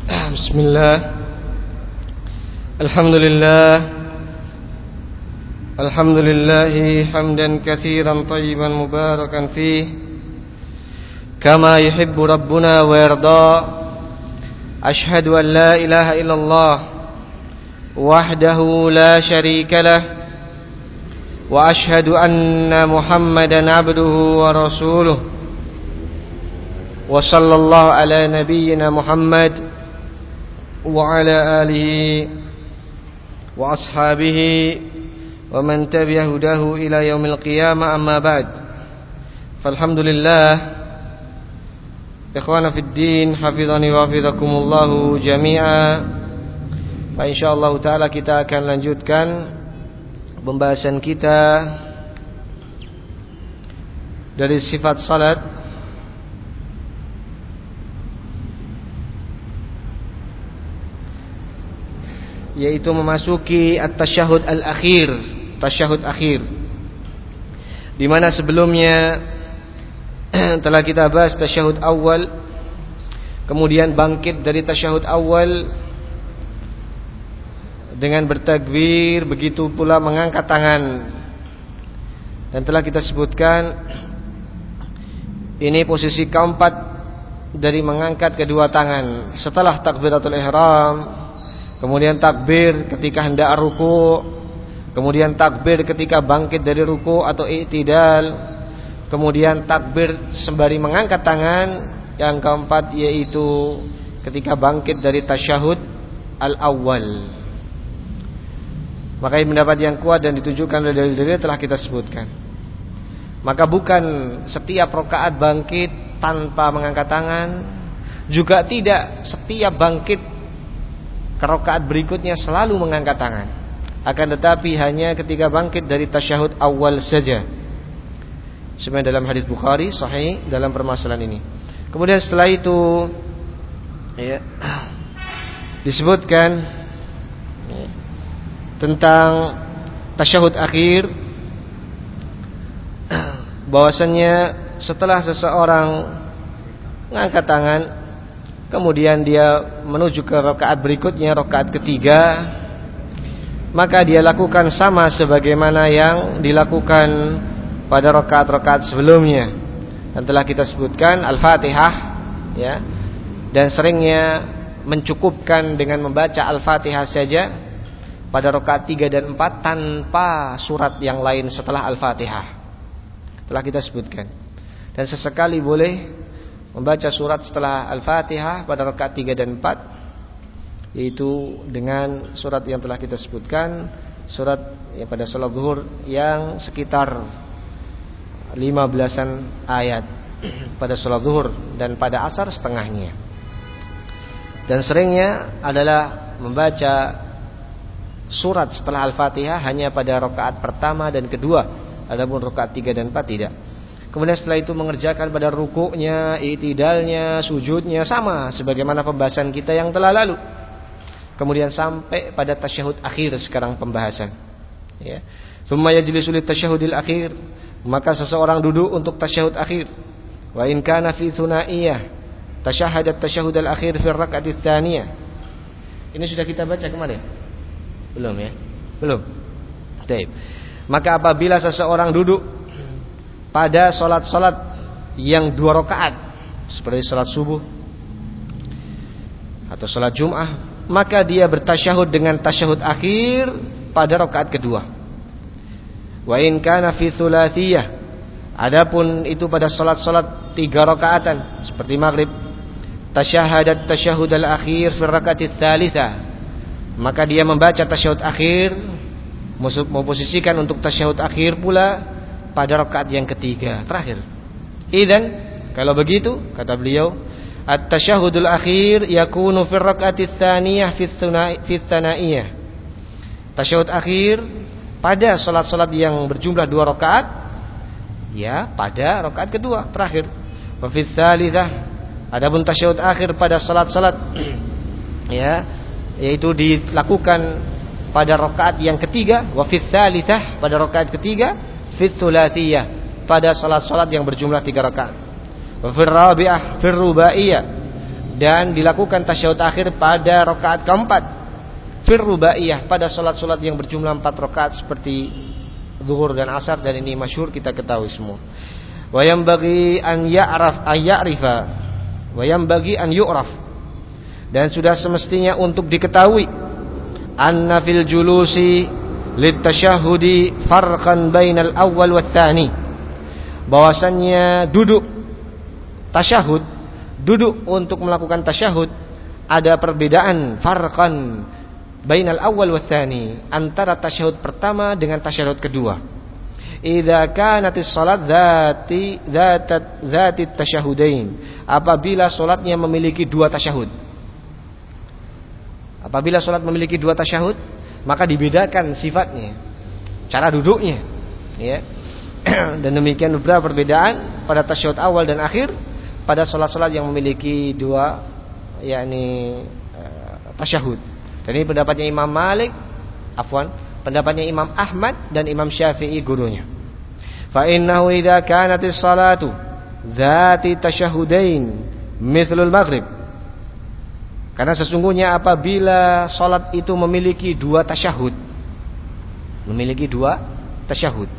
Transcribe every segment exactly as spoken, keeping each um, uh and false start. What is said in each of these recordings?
Bismillah. Alhamdulillah. Alhamdulillahi hamdan katsiran tayyiban mubarakan fih kama yuhibbu rabbuna wa yarda. Ashhadu an la ilaha illallah wahdahu la syarika lah wa ashhadu anna Muhammadan abduhu wa rasuluh. Wa sallallahu ala nabiyyina Muhammad wa ala alihi wa ashabihi wa man tabi'a hudahu ila yaumil qiyamah, amma ba'd. Falhamdulillah, ikhwana fid din, hafizani wa hafizakumullahu jami'a. Fa insyaallah taala kita akan lanjutkan pembahasan kita dari sifat salat, yaitu memasuki at-tasyahud al-akhir, tasyahud akhir, di mana sebelumnya telah kita bahas tasyahud awal, kemudian bangkit dari tasyahud awal dengan bertakbir, begitu pula mengangkat tangan. Dan telah kita sebutkan ini posisi keempat dari mengangkat kedua tangan setelah takbiratul ihram. Kemudian takbir ketika hendak ruku, kemudian takbir ketika bangkit dari ruku atau i'tidal, kemudian takbir sembari mengangkat tangan. Yang keempat yaitu ketika bangkit dari tasyahud al-awwal. Maka pendapat yang kuat dan ditujukan oleh dalil-dalil telah kita sebutkan. Maka bukan setiap rakaat bangkit tanpa mengangkat tangan, juga tidak setiap bangkit ke rakaat berikutnya selalu mengangkat tangan. Akan tetapi hanya ketika bangkit dari tasyahud awal saja, sebenarnya dalam hadis Bukhari sahih dalam permasalahan ini. Kemudian setelah itu ya, disebutkan ya, tentang tasyahud akhir, bahwasannya setelah seseorang mengangkat tangan, kemudian dia menuju ke rakaat berikutnya, rakaat ketiga, maka dia lakukan sama sebagaimana yang dilakukan pada rakaat-rakaat sebelumnya. Dan telah kita sebutkan Al-Fatihah ya, dan seringnya mencukupkan dengan membaca Al-Fatihah saja pada rakaat tiga dan empat tanpa surat yang lain setelah Al-Fatihah. Telah kita sebutkan. Dan sesekali boleh membaca surat setelah Al-Fatihah pada rakaat tiga dan empat, yaitu dengan surat yang telah kita sebutkan, surat yang pada salat zuhur yang sekitar lima belasan ayat pada salat zuhur, dan pada asar setengahnya. Dan seringnya adalah membaca surat setelah Al-Fatihah hanya pada rakaat pertama dan kedua, adapun rakaat tiga dan empat tidak. Kemudian setelah itu mengerjakan pada rukuknya, i'tidalnya, sujudnya sama sebagaimana pembahasan kita yang telah lalu. Kemudian sampai pada tasyahud akhir sekarang pembahasan. Ya. Tsumma yajlisu lit tasyahudil akhir, maka seseorang duduk untuk tasyahud akhir. Wa in kana fi tsunaiyah tasyahadat tasyahudal akhir fi rakaat tsaniyah. Ini sudah kita baca kemarin? Belum ya? Belum. Baik. Maka apabila seseorang duduk pada solat-solat yang dua rakaat seperti solat subuh atau solat Jum'ah, maka dia bertasyahud dengan tasyahud akhir pada rakaat kedua. Wa in kana fi thulathiyah, adapun itu pada solat-solat tiga rakaatan seperti maghrib, tasyahadat tasyahud al-akhir fi rakaat tsalitsah, maka dia membaca tasyahud akhir, memposisikan untuk tasyahud akhir pula pada rakaat yang ketiga terakhir. Idzan, kalau begitu kata beliau, at-tasyahudul akhir yakunu fi rakaat tsaniyah fi tsanaiyah. Tasyahud akhir pada salat-salat yang berjumlah dua rakaat ya pada rakaat kedua terakhir. Wa fi tsalitsah, adapun tasyahud akhir pada salat-salat ya, yaitu dilakukan pada rakaat yang ketiga. Wa fi tsalitsah, pada rakaat ketiga. Fi tsulatsiyah, pada salat-salat yang berjumlah tiga rakaat. Wa fi rabi'ah fi rubaiyah, dan dilakukan tasyahud akhir pada rakaat keempat fir rubaiyah, pada salat-salat yang berjumlah empat rakaat seperti zuhur dan asar, dan ini masyhur kita ketahui semua. Wa yanbaghi an ya'raf ay ya'rifa wa yanbaghi an yu'raf, dan sudah semestinya untuk diketahui anna fil julusi litasyahhudi farqan bainal awwal wat tsani, bahwasannya duduk tasyahud, duduk untuk melakukan tasyahud, ada perbedaan farqan bainal awwal wat tsani, antara tasyahud pertama dengan tasyahud kedua. Idza kanatis salat dzati dzatat dzati tasyahudain, apabila salatnya memiliki dua tasyahud. Apabila salat memiliki dua tasyahud, maka dibedakan sifatnya, cara duduknya, ya. Dan demikian beberapa perbedaan pada tasyahud awal dan akhir pada salat-salat yang memiliki dua, yakni uh, tasyahud. Dan ini pendapatnya Imam Malik, afwan, pendapatnya Imam Ahmad dan Imam Syafi'i gurunya. Fa innahu idza kanatis salatu dzati tasyahudain mithlul maghrib, karena sesungguhnya apabila salat itu memiliki dua tasyahud, memiliki dua tasyahud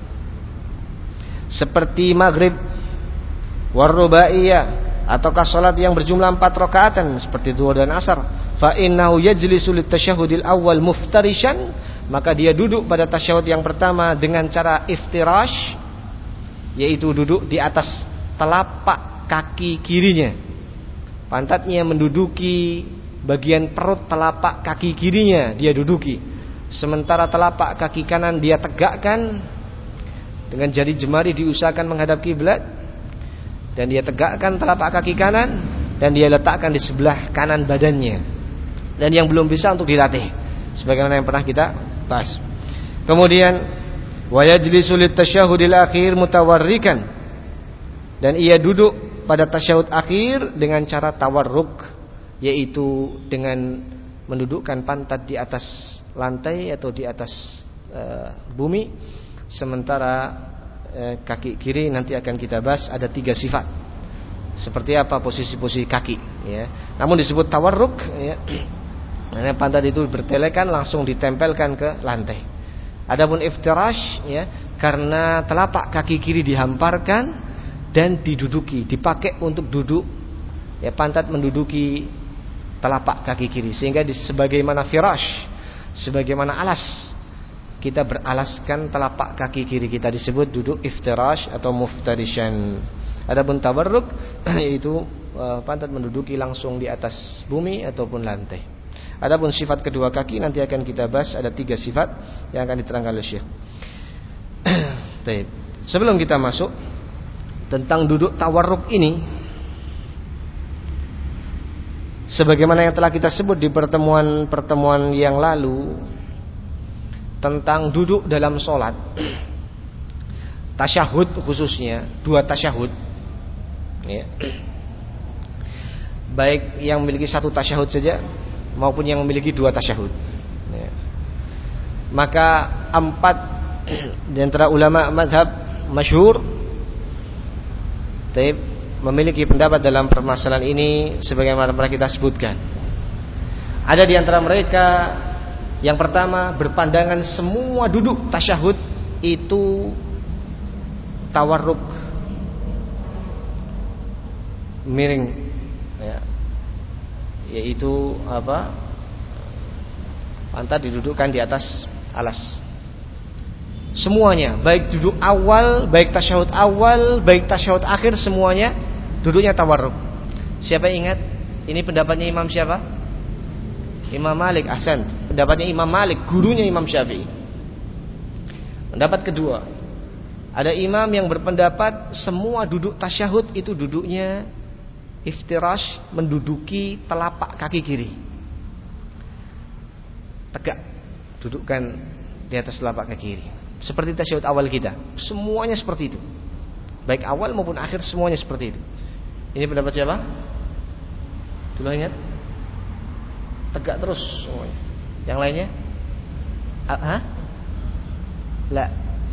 seperti maghrib war rubaiyah, ataukah salat yang berjumlah empat rakaatan seperti zuhur dan asar, fa innahu yajlisu litasyahhudil awal muftarishan, maka dia duduk pada tasyahud yang pertama dengan cara iftirash, yaitu duduk di atas telapak kaki kirinya, pantatnya menduduki bagian perut telapak kaki kirinya dia duduki, sementara telapak kaki kanan dia tegakkan dengan jari jemari diusahakan menghadap kiblat, dan dia tegakkan telapak kaki kanan dan dia letakkan di sebelah kanan badannya, dan yang belum bisa untuk dilatih sebagaimana yang pernah kita bahas. Kemudian wa yajlisu litasyahhudil akhir mutawarrikan, dan ia duduk pada tasyahud akhir dengan cara tawarruk, yaitu dengan mendudukkan pantat di atas lantai atau di atas uh, bumi, sementara uh, kaki kiri nanti akan kita bahas ada tiga sifat. Seperti apa posisi-posisi kaki, ya. Namun disebut tawarruk, ya. Karena pantat itu bertelekan langsung ditempelkan ke lantai. Adapun iftirash, ya, karena telapak kaki kiri dihamparkan dan diduduki, dipakai untuk duduk, ya, pantat menduduki telapak kaki kiri, sehingga di, sebagaimana firash, sebagaimana alas, kita beralaskan telapak kaki kiri kita, disebut duduk iftirash atau muftarishan. Adapun tawarruk yaitu uh, pantat menduduki langsung di atas bumi ataupun lantai. Adapun sifat kedua kaki nanti akan kita bahas, ada tiga sifat yang akan diterangkan oleh Syekh. Sebelum kita masuk tentang duduk tawarruk ini, sebagaimana yang telah kita sebut di pertemuan-pertemuan yang lalu tentang duduk dalam sholat, tasyahud khususnya, dua tasyahud, ya. Baik yang memiliki satu tasyahud saja maupun yang memiliki dua tasyahud, ya. Maka empat di antara ulama mazhab masyhur taib memiliki pendapat dalam permasalahan ini sebagaimana pernah kita sebutkan. Ada di antara mereka yang pertama berpandangan semua duduk tasyahud itu tawarruk, miring, ya. Yaitu apa? Pantat didudukkan di atas alas. Semuanya, baik duduk awal, baik tasyahud awal, baik tasyahud akhir, semuanya duduknya tawarruk. Siapa yang ingat? Ini pendapatnya Imam siapa? Imam Malik. Ahsan. Pendapatnya Imam Malik, gurunya Imam Syafi'i. Pendapat kedua, ada imam yang berpendapat semua duduk tasyahud itu duduknya iftirash, menduduki telapak kaki kiri, tegak, dudukkan di atas telapak kaki kiri, seperti tasyahud awal kita. Semuanya seperti itu, baik awal maupun akhir, semuanya seperti itu. Ini pendapat siapa? Dulu ingat? Tegak terus semuanya. Yang lainnya? Hah? La.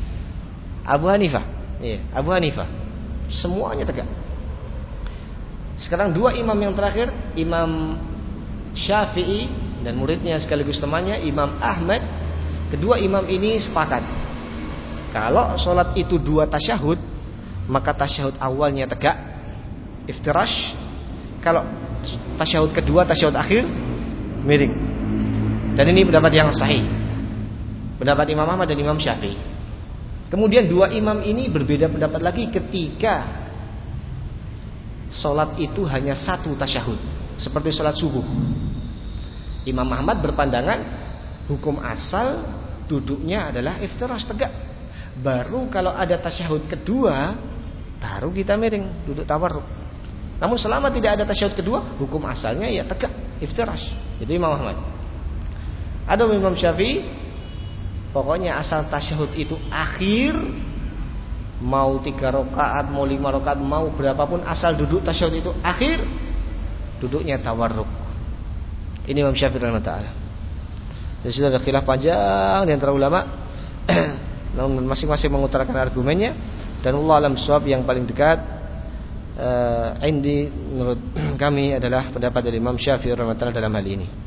Abu Hanifah. Iya, Abu Hanifah. Semuanya tegak. Sekarang dua imam yang terakhir, Imam Syafi'i dan muridnya sekaligus temannya Imam Ahmad. Kedua imam ini sepakat kalau sholat itu dua tasyahud, maka tasyahud awalnya tegak, iftirash. Kalau tasyahud kedua, tasyahud akhir miring. Dan ini pendapat yang sahih, pendapat Imam Ahmad dan Imam Syafi'i. Kemudian dua imam ini berbeda pendapat lagi ketika sholat itu hanya satu tasyahud, seperti sholat subuh. Imam Ahmad berpandangan hukum asal duduknya adalah iftirash, tegak. Baru kalau ada tasyahud kedua, baru kita miring, duduk tawarruk. Namun selama tidak ada tasyahud kedua, hukum asalnya ya tegak, iftirash. Itu Imam Ahmad. Ada Imam Syafi'i, pokoknya asal tasyahud itu akhir, mau tiga rakaat, mau lima rakaat, mau berapapun, asal duduk tasyahud itu akhir, duduknya tawarruk. Ini Imam Syafi'i rahimahullah taala. Jadi sudah ada khilaf panjang di antara ulama, namun masing-masing mengutarakan argumennya. Dan Allah alam shawab, yang paling dekat uh, indi menurut kami adalah pendapat dari Imam Syafi'i rahimahullah taala dalam hal ini.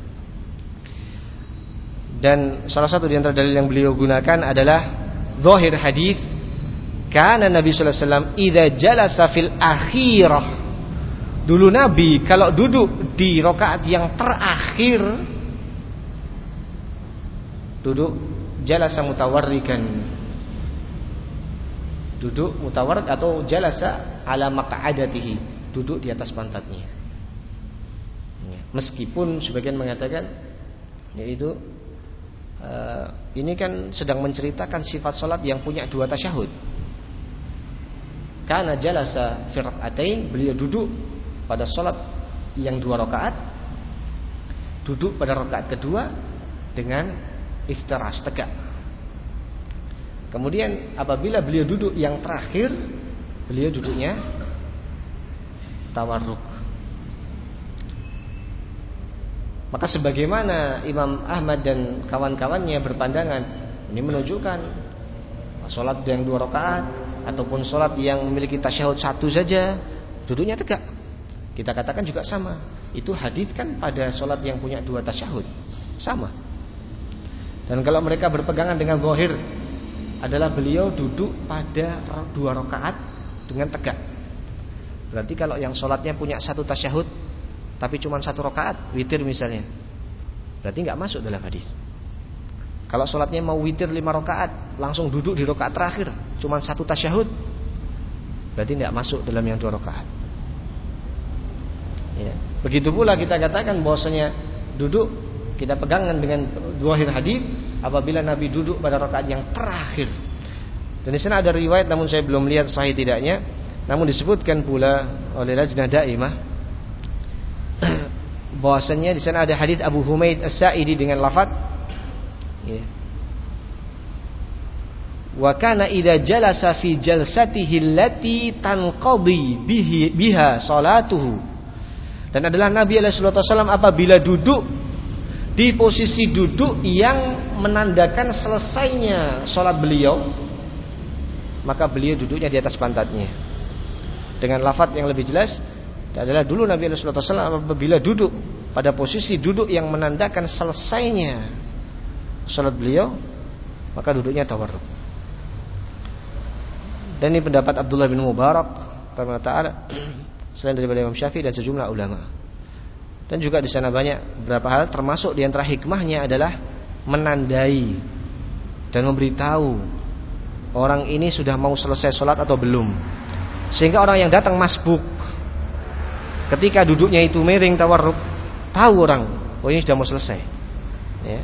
Dan salah satu di antara dalil yang beliau gunakan adalah zahir hadis, karena Nabi sallallahu alaihi wasallam idza jalasa fil akhirah. Dulu Nabi kalau duduk di rakaat yang terakhir, duduk jalasa mutawarrikan, duduk mutawarrik atau jalasa ala maq'adatihi, duduk di atas pantatnya. Meskipun sebagian mengatakan yaitu uh, ini kan sedang menceritakan sifat salat yang punya dua tasyahud. Karena jalasa fi rak'atain, beliau duduk pada salat yang dua rakaat, duduk pada rakaat kedua dengan iftirash, tegak. Kemudian apabila beliau duduk yang terakhir, beliau duduknya tawarruk. Maka sebagaimana Imam Ahmad dan kawan-kawannya berpandangan, ini menunjukkan salat yang dua rakaat ataupun salat yang memiliki tasyahud satu saja, duduknya tegak. Kita katakan juga sama. Itu hadis kan pada salat yang punya dua tasyahud, sama. Dan kalau mereka berpegangan dengan zahir adalah beliau duduk pada dua rakaat dengan tegak. Berarti kalau yang salatnya punya satu tasyahud tapi cuma satu rakaat, witir misalnya, berarti nggak masuk dalam hadis. Kalau salatnya mau witir lima rakaat, langsung duduk di rakaat terakhir, cuma satu tasyahud, berarti nggak masuk dalam yang dua rakaat. Ya. Begitu pula kita katakan bahwasanya duduk, kita pegangan dengan zahir hadis apabila Nabi duduk pada rakaat yang terakhir. Dan di sana ada riwayat, namun saya belum lihat sahih tidaknya, namun disebutkan pula oleh Lajnah Daimah bahwasanya di sana ada hadis Abu Humaid As-Sa'idi dengan lafaz ya, wa kana idza jalasa fi jalsatihi allati tanqadi bihi biha salatuhu. Dan adalah Nabi alaihi wasallam apabila duduk di posisi duduk yang menandakan selesainya salat beliau, maka beliau duduknya di atas pantatnya. Dengan lafaz yang lebih jelas adalah dulu Nabi alaihi wasallam apabila duduk pada posisi duduk yang menandakan selesainya salat beliau, maka duduknya tawarruk. Dan ini pendapat Abdullah bin Mubarak rahimahullah taala, selain daripada Imam Syafi'i dan sejumlah ulama. Dan juga di sana banyak beberapa hal, termasuk di antara hikmahnya adalah menandai dan memberitahu orang ini sudah mau selesai sholat atau belum, sehingga orang yang datang masbuk ketika duduknya itu miring tawarruk, tahu orang, oh ini sudah mau selesai ya.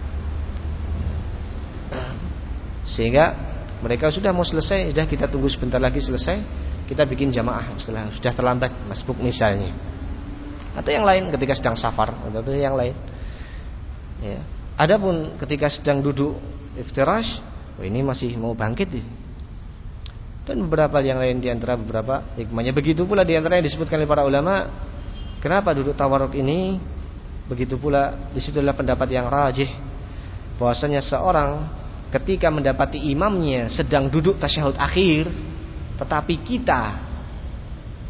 Sehingga mereka sudah mau selesai, sudah kita tunggu sebentar lagi selesai, kita bikin jamaah setelah sudah terlambat masbuk misalnya, atau yang lain ketika sedang safar atau yang lain ya. Adapun ketika sedang duduk iftirash, oh ini masih mau bangkit nih. Dan beberapa yang lain di antara beberapa hikmahnya. Begitu pula di antara yang disebutkan oleh para ulama, kenapa duduk tawarruk ini? Begitu pula di situ adalah pendapat yang rajih, bahwasanya seorang ketika mendapati imamnya sedang duduk tasyahud akhir, tetapi kita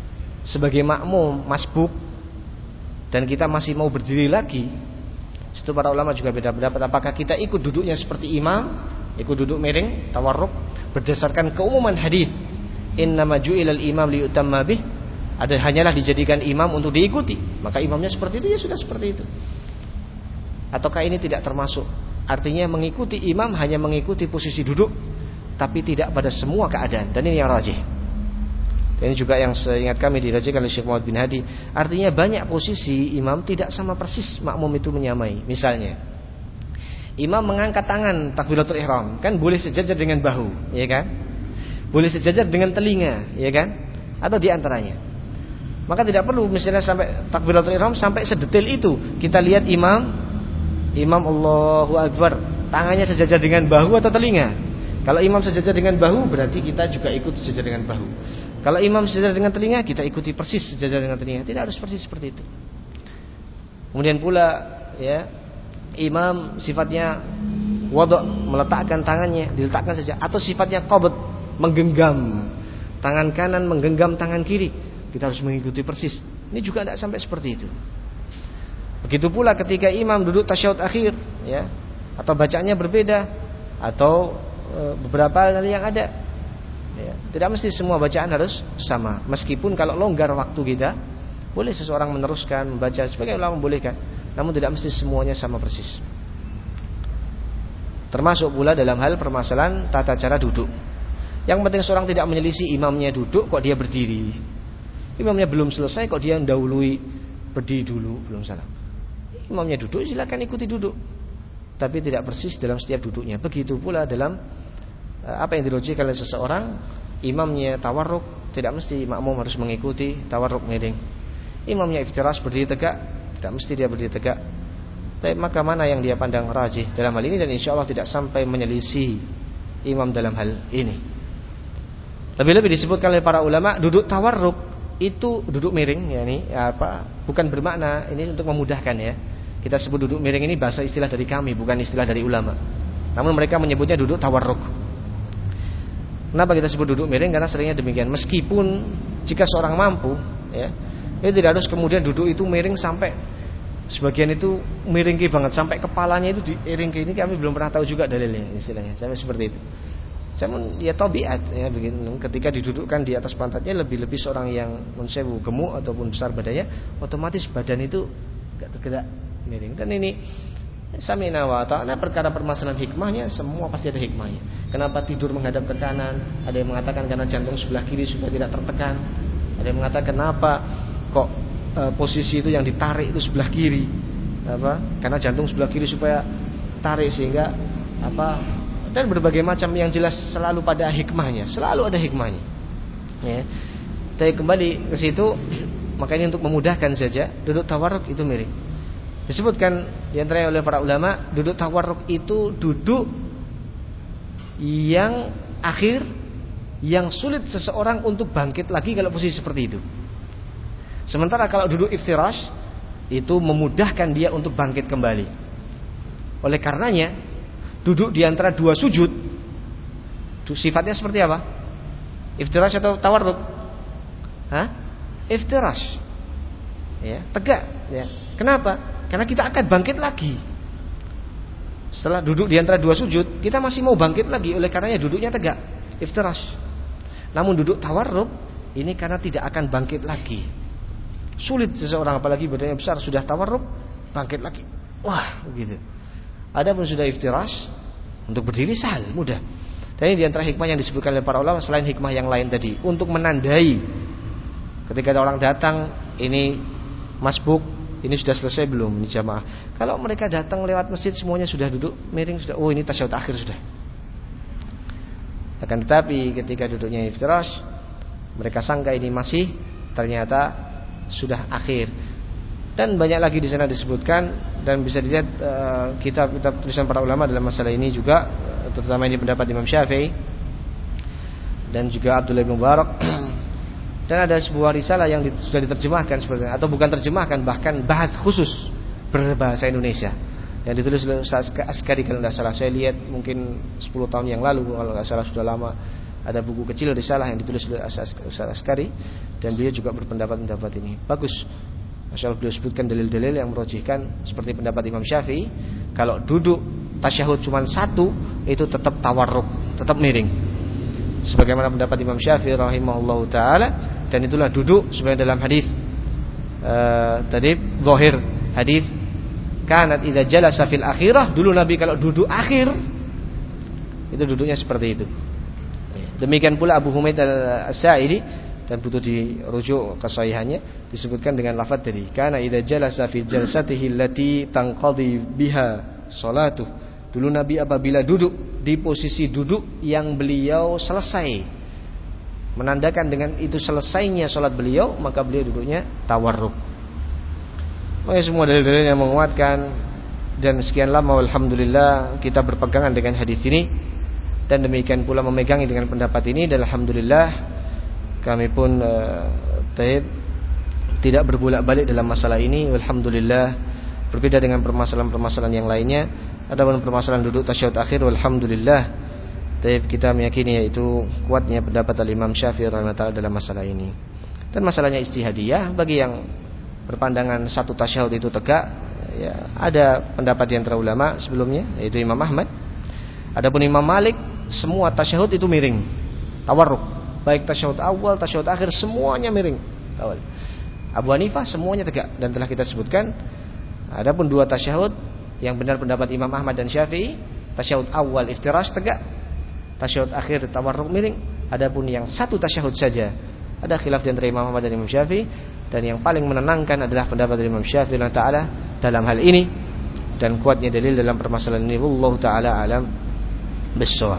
sebagai makmum masbuk dan kita masih mau berdiri lagi, situ para ulama juga beda pendapat apakah kita ikut duduknya seperti imam, ikut duduk miring tawarruk berdasarkan keumuman hadis innama ju'ilal imam liyutamma bih, ada hanyalah dijadikan imam untuk diikuti, maka imamnya seperti itu ya sudah seperti itu. Ataukah ini tidak termasuk, artinya mengikuti imam hanya mengikuti posisi duduk tapi tidak pada semua keadaan, dan ini yang rajih. Dan ini juga yang seingat kami dirajihkan oleh Syekh Muhammad bin Hadi, artinya banyak posisi imam tidak sama persis makmum itu menyamai. Misalnya imam mengangkat tangan takbiratul ihram, kan boleh sejajar dengan bahu, ya kan? Boleh sejajar dengan telinga, ya kan? Atau di antaranya. Maka tidak perlu misalnya sampai takbiratul ihram sampai sedetail itu. Kita lihat imam, imam Allahu Akbar, tangannya sejajar dengan bahu atau telinga. Kalau imam sejajar dengan bahu, berarti kita juga ikut sejajar dengan bahu. Kalau imam sejajar dengan telinga, kita ikuti persis sejajar dengan telinga. Tidak harus persis seperti itu. Kemudian pula, ya, imam sifatnya wadhu, meletakkan tangannya, diletakkan saja, atau sifatnya qabd, menggenggam tangan kanan, menggenggam tangan kiri, kita harus mengikuti persis. Ini juga tidak sampai seperti itu. Begitu pula ketika imam duduk tasyahud akhir, ya, atau bacaannya berbeda, atau e, beberapa hal yang ada, ya, tidak mesti semua bacaan harus sama. Meskipun kalau longgar waktu kita, boleh seseorang meneruskan membaca, sebagai ulama membolehkan, namun tidak mesti semuanya sama persis. Termasuk pula dalam hal permasalahan tata cara duduk. Yang penting seorang tidak menyelisih imamnya duduk kok dia berdiri. Imamnya belum selesai kok dia mendahului berdiri dulu, belum salah. Imamnya duduk, silakan ikuti duduk, tapi tidak persis dalam setiap duduknya. Begitu pula dalam apa yang dirujukkan oleh seseorang, imamnya tawarruk, tidak mesti makmum harus mengikuti tawarruk miring. Imamnya iftirash, berdiri tegak, tidak mesti dia berdiri tegak. Tapi maka mana yang dia pandang rajih dalam hal ini, dan insya Allah tidak sampai menyelisih imam dalam hal ini. Lebih-lebih disebutkan oleh para ulama, duduk tawarruk itu duduk miring, ya, ini ya apa? Bukan bermakna ini untuk memudahkan, ya. Kita sebut duduk miring ini bahasa istilah dari kami, bukan istilah dari ulama. Namun mereka menyebutnya duduk tawarruk. Kenapa kita sebut duduk miring? Karena seringnya demikian. Meskipun jika seorang mampu, ya, itu tidak harus kemudian duduk itu miring sampai sebagian itu miringki banget sampai kepalanya itu diiringki. Ini kami belum pernah tahu juga dalilnya, istilahnya sampai seperti itu. Namun ya tabiat, ya, begini. Ketika didudukkan di atas pantatnya, lebih-lebih seorang yang munsewu gemuk ataupun besar badannya, otomatis badan itu gak tergerak miring. Dan ini sami'na wa ata'na, perkara permasalahan hikmahnya semua pasti ada hikmahnya. Kenapa tidur menghadap ke kanan? Ada yang mengatakan karena jantung sebelah kiri supaya tidak tertekan. Ada yang mengatakan kenapa kok e, posisi itu yang ditarik itu sebelah kiri? Apa? Karena jantung sebelah kiri supaya tarik sehingga apa? Dan berbagai macam, yang jelas selalu pada hikmahnya, selalu ada hikmahnya. Ya. Tapi kembali ke situ, makanya untuk memudahkan saja, duduk tawarruk itu miring. Disebutkan di antaranya oleh para ulama, duduk tawarruk itu duduk yang akhir, yang sulit seseorang untuk bangkit lagi kalau posisi seperti itu. Sementara kalau duduk iftirash itu memudahkan dia untuk bangkit kembali. Oleh karenanya duduk di antara dua sujud, sifatnya seperti apa? Iftirash atau tawarruk? Hah? Iftirash. Ya, tegak, ya. Kenapa? Karena kita akan bangkit lagi. Setelah duduk di antara dua sujud, kita masih mau bangkit lagi, oleh karenanya duduknya tegak, iftirash. Namun duduk tawarruk ini karena tidak akan bangkit lagi. Sulit seseorang, apalagi badannya besar, sudah tawarruk bangkit lagi. Wah, begitu. Adapun sudah iftirash, untuk berdiri sahal, mudah. Dan ini di antara hikmah yang disebutkan oleh para ulama, selain hikmah yang lain tadi, untuk menandai ketika ada orang datang, ini masbuk, ini sudah selesai belum, ini jamaah. Kalau mereka datang lewat masjid semuanya sudah duduk miring, sudah, oh ini tasyahud akhir sudah. Akan tetapi ketika duduknya iftirash, mereka sangka ini masih, ternyata sudah akhir. Dan banyak lagi di sana disebutkan, dan bisa dilihat uh, kitab-kitab tulisan para ulama dalam masalah ini juga, terutama ini pendapat Imam Syafi'i dan juga Abdullah bin Mubarak. Dan ada sebuah risalah yang di, sudah diterjemahkan sebenarnya, atau bukan terjemahkan, bahkan bahas khusus berbahasa Indonesia yang ditulis oleh Ustaz Askari kalau tidak salah. Saya lihat mungkin sepuluh tahun yang lalu kalau tidak salah, sudah lama. Ada buku kecil risalah yang ditulis oleh Ustaz Askari dan beliau juga berpendapat-pendapat ini. Bagus. Masya Allah, beliau sebutkan dalil-dalil yang merujihkan seperti pendapat Imam Syafi'i, kalau duduk tasyahud cuma satu itu tetap tawarruk, tetap miring. Sebagaimana pendapat Imam Syafi'i rahimahullahu taala, dan itulah duduk sebenarnya dalam hadis uh, tadi zahir hadis kanat idza jalasa fil akhirah, dulu Nabi kalau duduk akhir itu duduknya seperti itu. Demikian pula Abu Humaid Al-Sa'idi, dan butuh dirujuk kesahihannya, disebutkan dengan lafaz tadi kana idza jalasa fi jalsatihi allati tanqadi biha salatuh. Dulu Nabi apabila duduk di posisi duduk yang beliau selesai, menandakan dengan itu selesainya salat beliau, maka beliau duduknya tawarruk. Maka semua dalil-dalil yang menguatkan, dan sekian lama alhamdulillah kita berpegangan dengan hadis ini, dan demikian pula memegangi dengan pendapat ini, dan alhamdulillah kami pun uh, taib, tidak berbolak-balik dalam masalah ini. Alhamdulillah, berbeda dengan permasalahan-permasalahan yang lainnya. Adapun permasalahan duduk tasyahud akhir, alhamdulillah taib, kita meyakini yaitu kuatnya pendapat Al-Imam Syafi'i rahimahullah dalam masalah ini. Dan masalahnya istihadiyah, bagi yang berpandangan satu tasyahud itu tegak, ya, ada pendapat di antara ulama sebelumnya, yaitu Imam Ahmad. Adapun Imam Malik, semua tasyahud itu miring, tawarruk, baik tasyahud awal, tasyahud akhir, semuanya miring. Abu Hanifah semuanya tegak, dan telah kita sebutkan. Adapun dua tasyahud yang benar pendapat Imam Ahmad dan Syafi'i, tasyahud awal iftirash tegak, tasyahud akhir tawarruk miring. Adapun yang satu tasyahud saja, ada khilaf di antara Imam Ahmad dan Imam Syafi'i, dan yang paling menenangkan adalah pendapat dari Imam Syafi'i taala dalam hal ini, dan kuatnya dalil dalam permasalahan ini. Wallahu taala alam bissawab.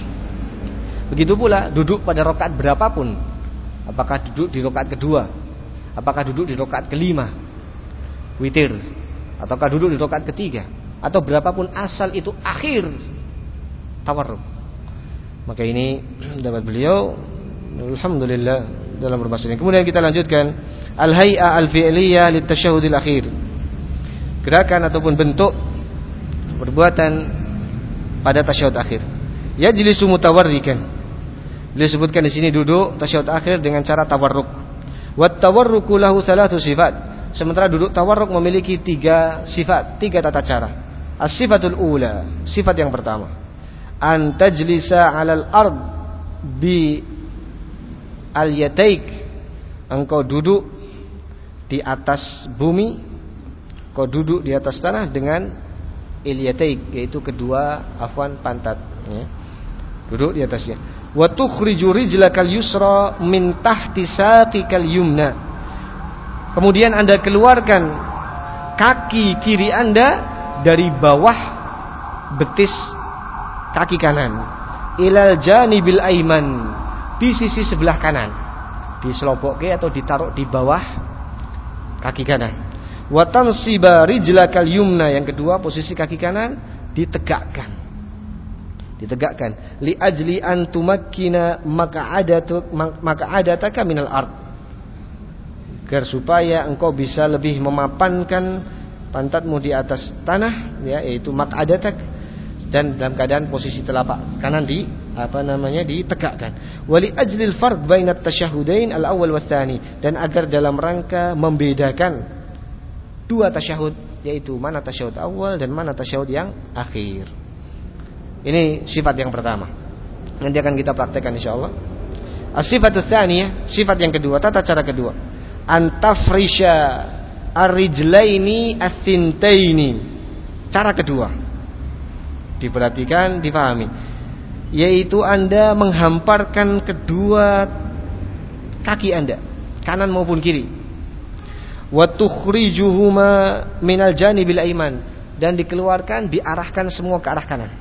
Begitu pula duduk pada rakaat berapapun, apakah duduk di rakaat kedua, apakah duduk di rakaat kelima witir, ataukah duduk di rakaat ketiga, atau berapapun, asal itu akhir tawarruk, maka ini dapat beliau alhamdulillah dalam permasalahan. Kemudian kita lanjutkan al-hay'a al-fi'liyah litasyahhudil akhir, gerakan ataupun bentuk perbuatan pada tasyahud akhir. Yajlisu mutawarrikan, beliau sebutkan di sini duduk tasyahud akhir dengan cara tawarruk. Wat tawarruku lahu salatu sifat, sementara duduk tawarruk memiliki tiga sifat, tiga tata cara. As-sifatul ula, sifat yang pertama, an tajlisa 'alal ard bi al-yataik, engkau duduk di atas bumi, engkau duduk di atas tanah dengan ilyataik, yaitu kedua afwan pantat, ya. Duduk di atasnya. Wa tukhriju rijlakal yusra min tahti saqikal yumna, kemudian Anda keluarkan kaki kiri Anda dari bawah betis kaki kanan, ilal janibil aiman, di sisi sebelah kanan, diselobokke atau ditaruh di bawah kaki kanan. Wa tansiba rijlakal yumna, yang kedua posisi kaki kanan ditegakkan. Ditegakkan li ajli an tumakkina maq'adatuk maq'adataka minal ard, agar supaya engkau bisa lebih memapankan pantatmu di atas tanah, ya, yaitu maq'adatak, dan dalam keadaan posisi telapak kanan di apa namanya ditegakkan. Wali ajlil farq bainat tasyahhudain al-awwal wa tsani, dan agar dalam rangka membedakan dua tasyahud, yaitu mana tasyahud awal dan mana tasyahud yang akhir. Ini sifat yang pertama, nanti akan kita praktekkan insyaallah. As-sifatus tsaniyah, sifat yang kedua, tata cara kedua, antafrisha ar-rijlaini ats-tsintaini. Cara kedua diperhatikan, dipahami, yaitu Anda menghamparkan kedua kaki Anda, kanan maupun kiri. Wa tukhrijuhuma minal janibil aiman, dan dikeluarkan, diarahkan semua ke arah kanan.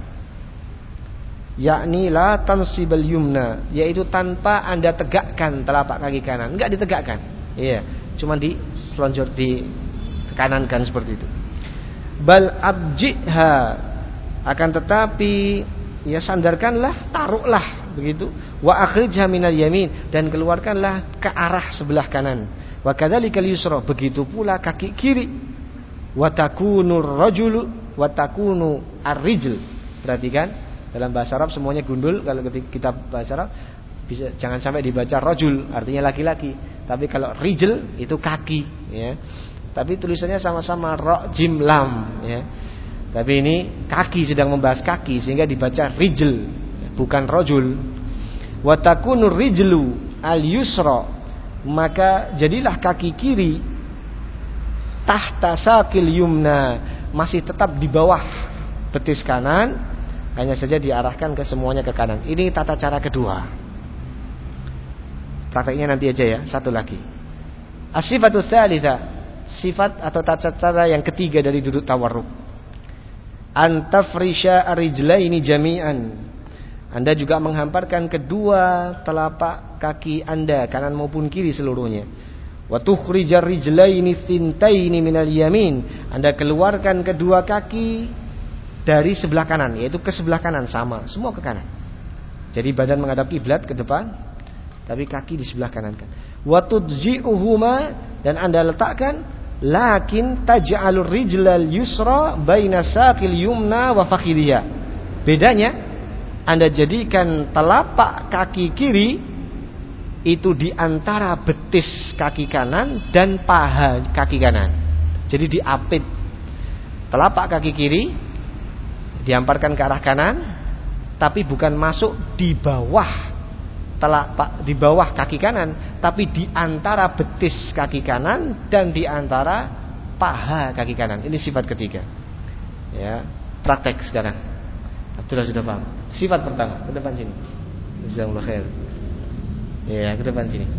Yakni la tansibal yumna, yaitu tanpa Anda tegakkan telapak kaki kanan, enggak ditegakkan. Iya, cuma diselonjor, dikanankan seperti itu. Bal abjiha, akan tetapi ya sandarkanlah, taruhlah begitu. Wa akhrijha minal yamin, dan keluarkanlah ke arah sebelah kanan. Wa kadzalikal yusra, begitu pula kaki kiri. Wa takunur rajulu wa takunu ar-rijl, perhatikan, Dalam bahasa Arab semuanya gundul. Kalau kita bahasa Arab bisa, jangan sampai dibaca rojul, artinya laki-laki. Tapi kalau rijl itu kaki, ya. Tapi tulisannya sama-sama ro jim lam, ya. Tapi ini kaki, sedang membahas kaki, sehingga dibaca rijl, bukan rojul. Wa takunur rijlu al yusra, maka jadilah kaki kiri tahta saqil yumna, masih tetap di bawah betis kanan, hanya saja diarahkan ke semuanya ke kanan. Ini tata cara kedua. Prakteknya nanti aja ya, satu lagi. As-sifatus tsalitsa, sifat atau tata cara yang ketiga dari duduk tawarruk. Antafrisha ar-rijlaini jami'an. Anda juga menghamparkan kedua telapak kaki Anda, kanan maupun kiri seluruhnya. Wa tukhrijar rijlaini tsintaini minal yamin. Anda keluarkan kedua kaki dari sebelah kanan, yaitu ke sebelah kanan, sama, semua ke kanan. Jadi badan menghadap kiblat ke depan, tapi kaki di sebelah kanan kan. Wa tudji'uhuma, dan Anda letakkan, lakin taj'alur rijlal yusra baina saqil yumna wa fakhidhiha. Bedanya, Anda jadikan telapak kaki kiri itu di antara betis kaki kanan dan paha kaki kanan. Jadi diapit telapak kaki kiri, dihamparkan ke arah kanan, tapi bukan masuk di bawah telapak, di bawah kaki kanan, tapi di antara betis kaki kanan dan di antara paha kaki kanan. Ini sifat ketiga. Ya, praktek sekarang. Abdullah sudah paham. Sifat pertama, ke depan sini. Jazakumullah khair. Ya, ke depan sini.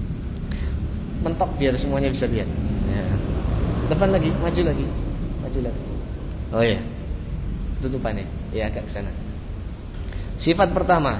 Mentok biar semuanya bisa lihat. Ya. Depan lagi, maju lagi. Maju lagi. Oh ya. Tutupannya. Ya, agak ke sana. Sifat pertama.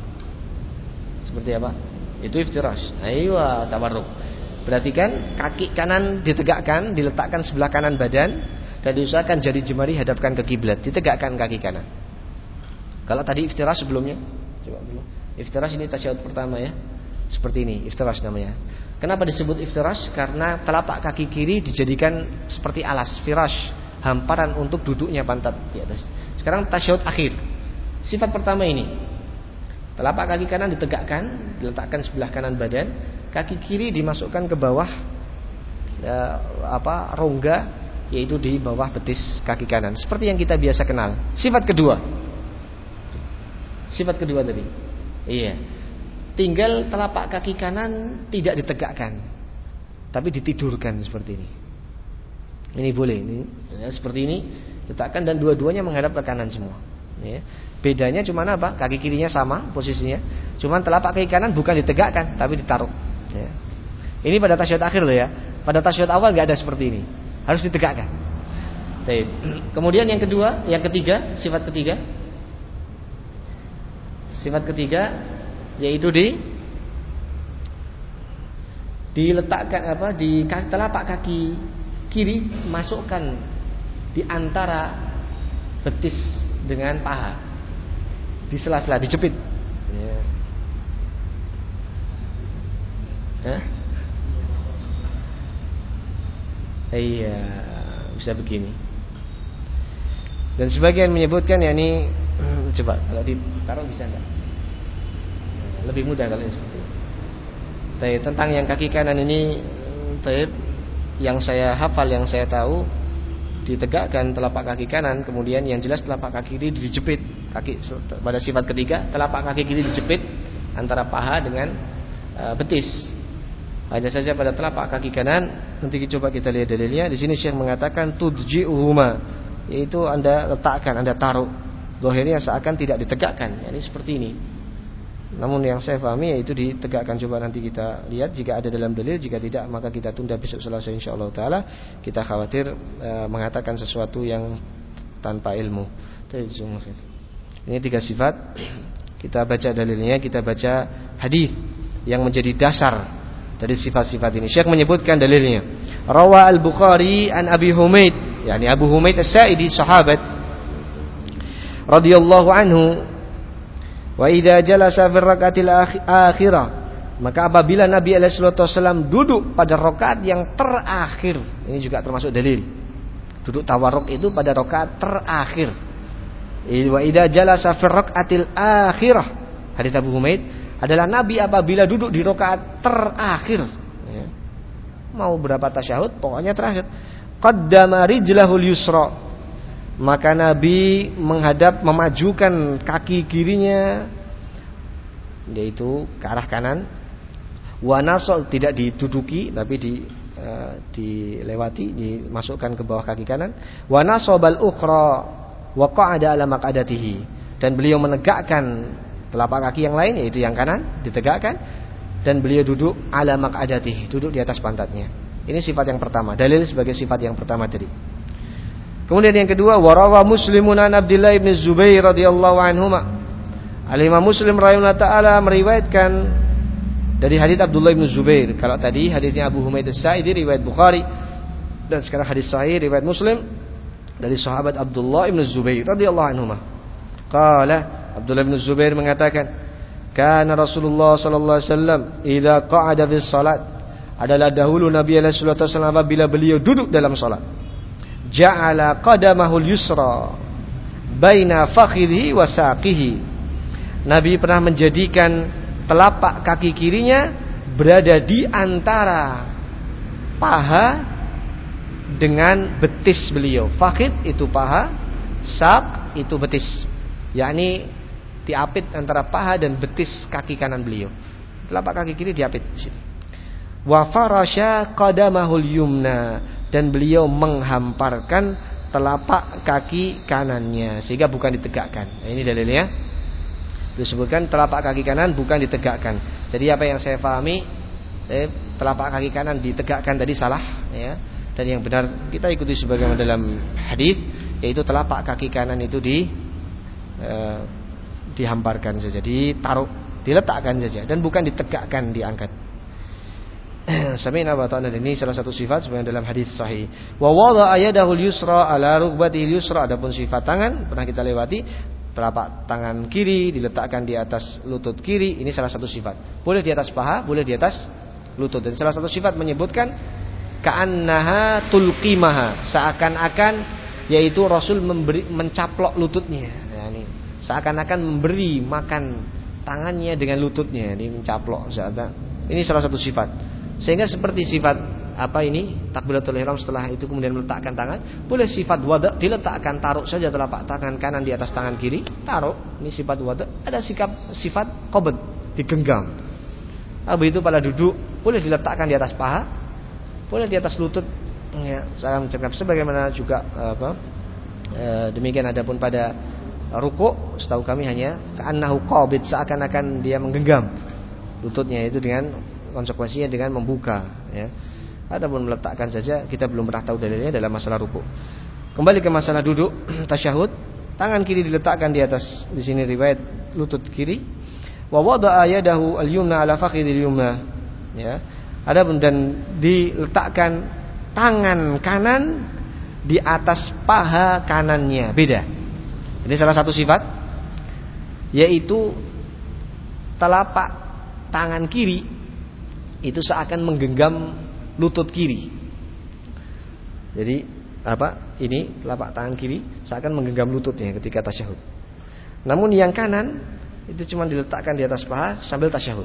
Seperti apa? Itu iftirash. Aywa, tawarruk. Perhatikan, kaki kanan ditegakkan, diletakkan sebelah kanan badan, dan diusahakan jari jemari hadapkan ke kiblat. Ditegakkan kaki kanan. Kalau tadi iftirash sebelumnya, coba dulu. Iftirash ini tasyahud pertama ya. Seperti ini, iftirash namanya. Kenapa disebut iftirash? Karena telapak kaki kiri dijadikan seperti alas, firash, hamparan untuk duduknya pantat di atas. Sekarang tasyahud akhir. Sifat pertama ini. Telapak kaki kanan ditegakkan, diletakkan sebelah kanan badan, kaki kiri dimasukkan ke bawah eh, apa? rongga, yaitu di bawah betis kaki kanan. Seperti yang kita biasa kenal. Sifat kedua. Sifat kedua tadi. Iya. Tinggal telapak kaki kanan tidak ditegakkan, tapi ditidurkan seperti ini. Ini boleh, ini ya, seperti ini letakkan, dan dua-duanya menghadap ke kanan semua. Ya. Bedanya cuma apa? Kaki kirinya sama posisinya, cuma telapak kaki kanan bukan ditegakkan, tapi ditaruh. Ya. Ini pada tasyahud akhir loh ya. Pada tasyahud awal nggak ada seperti ini, harus ditegakkan. Baik. Kemudian yang kedua, yang ketiga, sifat ketiga, sifat ketiga yaitu di diletakkan apa di telapak kaki kiri, masukkan di antara betis dengan paha, di sela-sela, dijepit. Ya. Hah? Iya, bisa begini. Dan sebagian menyebutkan ya ini, coba kalau ditaruh bisa enggak? Lebih mudah kalau seperti itu. Tapi tentang yang kaki kanan ini, taib, yang saya hafal, yang saya tahu, ditegakkan telapak kaki kanan, kemudian yang jelas telapak kaki kiri dijepit. Kaki pada sifat ketiga, telapak kaki kiri dijepit antara paha dengan uh, betis. Hanya saja pada telapak kaki kanan, nanti coba kita lihat dalilnya. Di sini Syekh mengatakan tudji'uhuma, yaitu Anda letakkan, Anda taruh. Zahirnya seakan tidak ditegakkan, yani seperti ini. Namun yang saya pahami yaitu ditegakkan. Coba nanti kita lihat jika ada dalam dalil, jika tidak maka kita tunda besok Selasa insyaallah taala. Kita khawatir e, mengatakan sesuatu yang tanpa ilmu. Ini tiga sifat. Kita baca dalilnya, kita baca hadis yang menjadi dasar dari sifat-sifat ini. Syekh menyebutkan dalilnya. Rawa al-Bukhari an Abi Humaid, yakni Abu Humaid as-Sa'idi, sahabat radhiyallahu anhu. Wa idza jalasa fi rakaatil akhirah, maka apabila Nabi alaihi wasallam duduk pada rakaat yang terakhir, ini juga termasuk dalil. Duduk tawarruk itu pada rakaat terakhir. Wa idza jalasa fi raqatil akhirah. Hadits Abu Humaid adalah Nabi apabila duduk di rakaat terakhir. Ya. Mau berapa tasyahud, pokoknya terakhir. Qaddama rijlahul yusra. Maka Nabi menghadap memajukan kaki kirinya yaitu ke arah kanan. Wa nasol tidak diduduki tapi di uh, dilewati, dimasukkan ke bawah kaki kanan. Wa nasobal ukhra wa qa'ada ala maq'adatihi. Dan beliau menegakkan telapak kaki yang lain yaitu yang kanan ditegakkan dan beliau duduk ala maq'adatihi, duduk di atas pantatnya. Ini sifat yang pertama, dalil sebagai sifat yang pertama tadi. Kemudian yang kedua, warawa Muslimun an Abdullah bin Zubair radhiyallahu anhuma. Al-Imam Muslim rahimahullah taala meriwayatkan dari hadits Abdullah bin Zubair. Kalau tadi haditsnya Abu Humaid As-Sa'idi riwayat Bukhari, dan sekarang hadits sahih riwayat Muslim dari sahabat Abdullah bin Zubair radhiyallahu anhuma. Qala Abdullah bin Zubair mengatakan, kana Rasulullah sallallahu alaihi wasallam idza qa'ada bis salat, adalah dahulu Nabi alaihi wasallam apabila beliau duduk dalam salat, ja'ala qadamahul yusra baina fakhidhi wa saqihi. Nabi pernah menjadikan telapak kaki kirinya berada di antara paha dengan betis beliau. Fakhid itu paha, saq itu betis. Yakni diapit antara paha dan betis kaki kanan beliau. Telapak kaki kiri diapit di situ. Wa farasha qadamahul yumna, dan beliau menghamparkan telapak kaki kanannya sehingga bukan ditegakkan. Nah, ini dalilnya. Disebutkan telapak kaki kanan bukan ditegakkan. Jadi apa yang saya pahami, eh, telapak kaki kanan ditegakkan tadi salah, ya. Dan yang benar kita ikuti sebagaimana dalam hadis, yaitu telapak kaki kanan itu di eh, dihamparkan saja, ditaruh, diletakkan saja, dan bukan ditegakkan, diangkat. Sami'na wa ta'ana, ini salah satu sifat sebenarnya dalam hadis sahih. Wa wada'a yadahu al-yusra ala rukbatihi al-yusra, adapun sifat tangan pernah kita lewati, telapak tangan kiri diletakkan di atas lutut kiri, ini salah satu sifat. Boleh di atas paha, boleh di atas lutut. Dan salah satu sifat menyebutkan ka'annaha tulqimaha, seakan-akan yaitu Rasul memberi, mencaplok lututnya. Nah, ini seakan-akan memberi makan tangannya dengan lututnya, ini mencaplok. Ini salah satu sifat. Sehingga seperti sifat apa ini takbiratul ihram, setelah itu kemudian meletakkan tangan, boleh sifat wada, diletakkan, taruh saja telapak tangan kanan di atas tangan kiri, taruh, ini sifat wada. Ada sikap sifat qabd, digenggam. Habis itu pada duduk boleh diletakkan di atas paha, boleh di atas lutut, ya, saya mencegah sebagaimana juga apa e, demikian. Adapun pada ruku, setahu kami hanya ka'annahu qabid, seakan-akan dia menggenggam lututnya, itu dengan konsekuensinya dengan membuka, ya. Adapun meletakkan saja kita belum pernah tahu dalilnya dalam masalah ruku. Kembali ke masalah duduk tasyahud, tangan kiri diletakkan di atas, di sini riwayat lutut kiri. Wa wada'a yadahu al-yumna ala fakhidil yumna, ya. Adapun dan diletakkan tangan kanan di atas paha kanannya, beda. Ini salah satu sifat, yaitu telapak tangan kiri itu seakan menggenggam lutut kiri. Jadi apa? Ini telapak tangan kiri seakan menggenggam lututnya ketika tasyahud. Namun yang kanan itu cuma diletakkan di atas paha sambil tasyahud.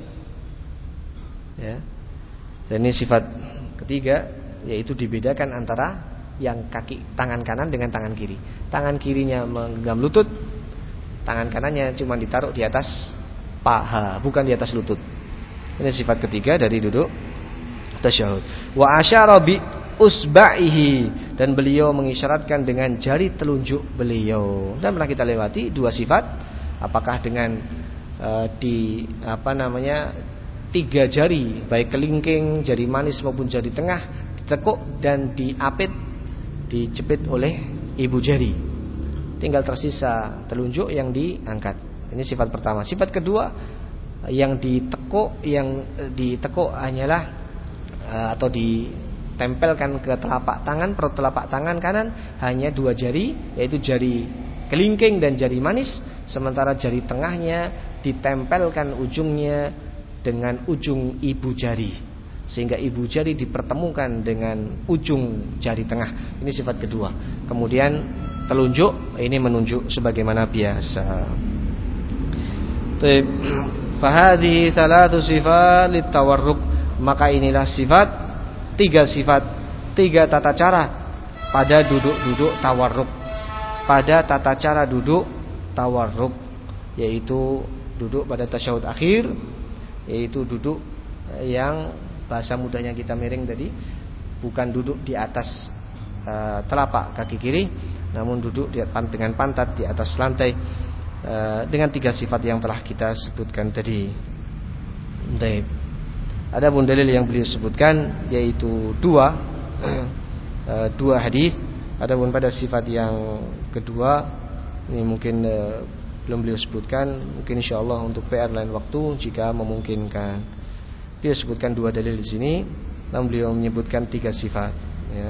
Ya. Dan ini sifat ketiga, yaitu dibedakan antara yang kaki tangan kanan dengan tangan kiri. Tangan kirinya menggenggam lutut, tangan kanannya cuma ditaruh di atas paha, bukan di atas lutut. Ini sifat ketiga dari duduk tasyahud. Wa asyara bi usba'ihi, dan beliau mengisyaratkan dengan jari telunjuk beliau. Dan pernah kita lewati dua sifat, apakah dengan uh, di apa namanya tiga jari, baik kelingking, jari manis maupun jari tengah ditekuk dan diapit, dijepit oleh ibu jari. Tinggal tersisa telunjuk yang diangkat. Ini sifat pertama. Sifat kedua, yang ditekuk, yang ditekuk hanyalah uh, atau ditempelkan ke telapak tangan, perut telapak tangan kanan hanya dua jari, yaitu jari kelingking dan jari manis, sementara jari tengahnya ditempelkan ujungnya dengan ujung ibu jari, sehingga ibu jari dipertemukan dengan ujung jari tengah. Ini sifat kedua. Kemudian telunjuk, ini menunjuk sebagaimana biasa. Baik, fahadhihi thalathu sifat litawarruk, maka inilah sifat, tiga sifat, tiga tata cara pada duduk-duduk tawarruk, pada tata cara duduk tawarruk, yaitu duduk pada tasyahud akhir, yaitu duduk yang bahasa mudahnya kita miring tadi, bukan duduk di atas uh, telapak kaki kiri, namun duduk di, dengan pantat di atas lantai, uh, dengan tiga sifat yang telah kita sebutkan tadi. Baik. Ada pun dalil yang beliau sebutkan yaitu dua, uh, dua hadis. Ada pun pada sifat yang kedua ini mungkin uh, belum beliau sebutkan, mungkin insyaallah untuk P R lain waktu jika memungkinkan. Dia sebutkan dua dalil di sini, namun beliau menyebutkan tiga sifat. Ya.